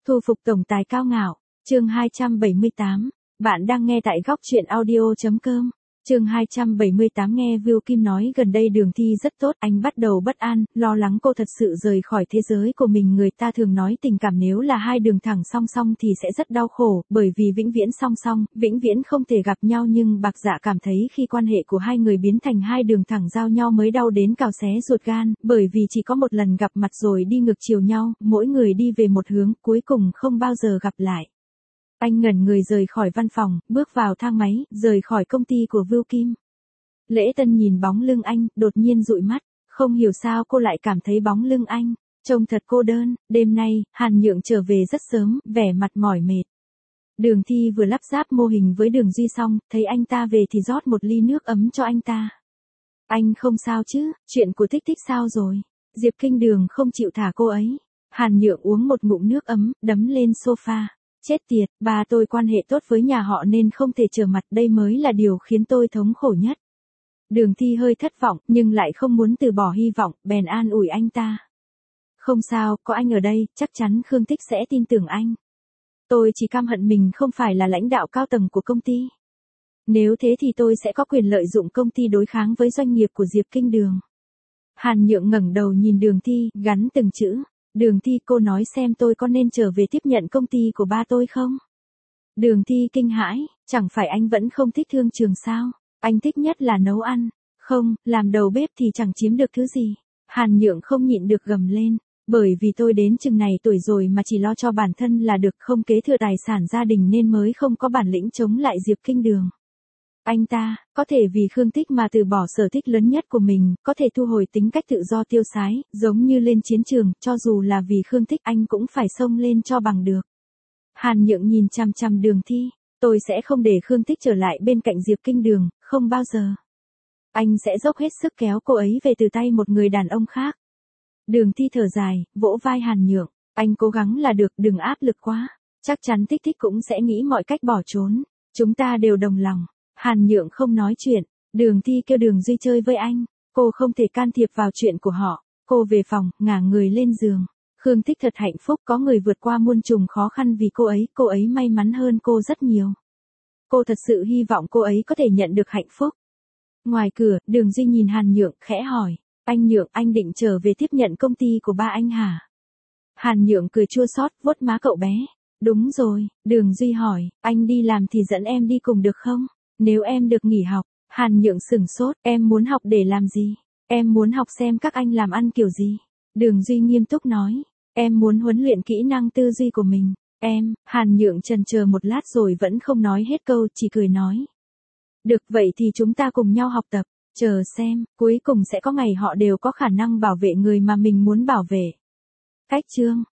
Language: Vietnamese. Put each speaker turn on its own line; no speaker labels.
Thu phục tổng tài cao ngạo, chương 278. Bạn đang nghe tại góc truyện audio.com. Chương 278 nghe Viu Kim nói gần đây Đường Thi rất tốt, anh bắt đầu bất an, lo lắng cô thật sự rời khỏi thế giới của mình. Người ta thường nói tình cảm nếu là hai đường thẳng song song thì sẽ rất đau khổ, bởi vì vĩnh viễn song song, vĩnh viễn không thể gặp nhau, nhưng Bạc Dạ cảm thấy khi quan hệ của hai người biến thành hai đường thẳng giao nhau mới đau đến cào xé ruột gan, bởi vì chỉ có một lần gặp mặt rồi đi ngược chiều nhau, mỗi người đi về một hướng, cuối cùng không bao giờ gặp lại. Anh ngẩn người rời khỏi văn phòng, bước vào thang máy, rời khỏi công ty của Viu Kim. Lễ Tân nhìn bóng lưng anh, đột nhiên dụi mắt, không hiểu sao cô lại cảm thấy bóng lưng anh trông thật cô đơn. Đêm nay, Hàn Nhượng trở về rất sớm, vẻ mặt mỏi mệt. Đường Thi vừa lắp ráp mô hình với Đường Duy xong, thấy anh ta về thì rót một ly nước ấm cho anh ta. Anh không sao chứ, chuyện của Thích Thích sao rồi? Diệp Kinh Đường không chịu thả cô ấy. Hàn Nhượng uống một ngụm nước ấm, đấm lên sofa. Chết tiệt, ba tôi quan hệ tốt với nhà họ nên không thể trở mặt, đây mới là điều khiến tôi thống khổ nhất. Đường Thi hơi thất vọng, nhưng lại không muốn từ bỏ hy vọng, bèn an ủi anh ta. Không sao, có anh ở đây, chắc chắn Khương Tích sẽ tin tưởng anh. Tôi chỉ căm hận mình không phải là lãnh đạo cao tầng của công ty. Nếu thế thì tôi sẽ có quyền lợi dụng công ty đối kháng với doanh nghiệp của Diệp Kinh Đường. Hàn Nhượng ngẩng đầu nhìn Đường Thi, gắn từng chữ. Đường Thi, cô nói xem tôi có nên trở về tiếp nhận công ty của ba tôi không? Đường Thi kinh hãi, chẳng phải anh vẫn không thích thương trường sao? Anh thích nhất là nấu ăn. Không, làm đầu bếp thì chẳng chiếm được thứ gì. Hàn Nhượng không nhịn được gầm lên. Bởi vì tôi đến chừng này tuổi rồi mà chỉ lo cho bản thân là được, không kế thừa tài sản gia đình nên mới không có bản lĩnh chống lại Diệp Kinh Đường. Anh ta, có thể vì Khương Tích mà từ bỏ sở thích lớn nhất của mình, có thể thu hồi tính cách tự do tiêu sái, giống như lên chiến trường, cho dù là vì Khương Tích anh cũng phải xông lên cho bằng được. Hàn Nhượng nhìn chằm chằm Đường Thi, tôi sẽ không để Khương Tích trở lại bên cạnh Diệp Kinh Đường, không bao giờ. Anh sẽ dốc hết sức kéo cô ấy về từ tay một người đàn ông khác. Đường Thi thở dài, vỗ vai Hàn Nhượng, anh cố gắng là được, đừng áp lực quá, chắc chắn Tích Tích cũng sẽ nghĩ mọi cách bỏ trốn, chúng ta đều đồng lòng. Hàn Nhượng không nói chuyện, Đường Thi kêu Đường Duy chơi với anh, cô không thể can thiệp vào chuyện của họ. Cô về phòng, ngả người lên giường. Khương Tích thật hạnh phúc, có người vượt qua muôn trùng khó khăn vì cô ấy may mắn hơn cô rất nhiều. Cô thật sự hy vọng cô ấy có thể nhận được hạnh phúc. Ngoài cửa, Đường Duy nhìn Hàn Nhượng, khẽ hỏi, anh Nhượng, anh định trở về tiếp nhận công ty của ba anh hả? Hàn Nhượng cười chua xót, vuốt má cậu bé. Đúng rồi, Đường Duy hỏi, anh đi làm thì dẫn em đi cùng được không? Nếu em được nghỉ học. Hàn Nhượng sửng sốt, em muốn học để làm gì? Em muốn học xem các anh làm ăn kiểu gì. Đường Duy nghiêm túc nói, em muốn huấn luyện kỹ năng tư duy của mình. Hàn Nhượng chần chờ một lát rồi vẫn không nói hết câu, chỉ cười nói. Được, vậy thì chúng ta cùng nhau học tập, chờ xem, cuối cùng sẽ có ngày họ đều có khả năng bảo vệ người mà mình muốn bảo vệ. Cách chương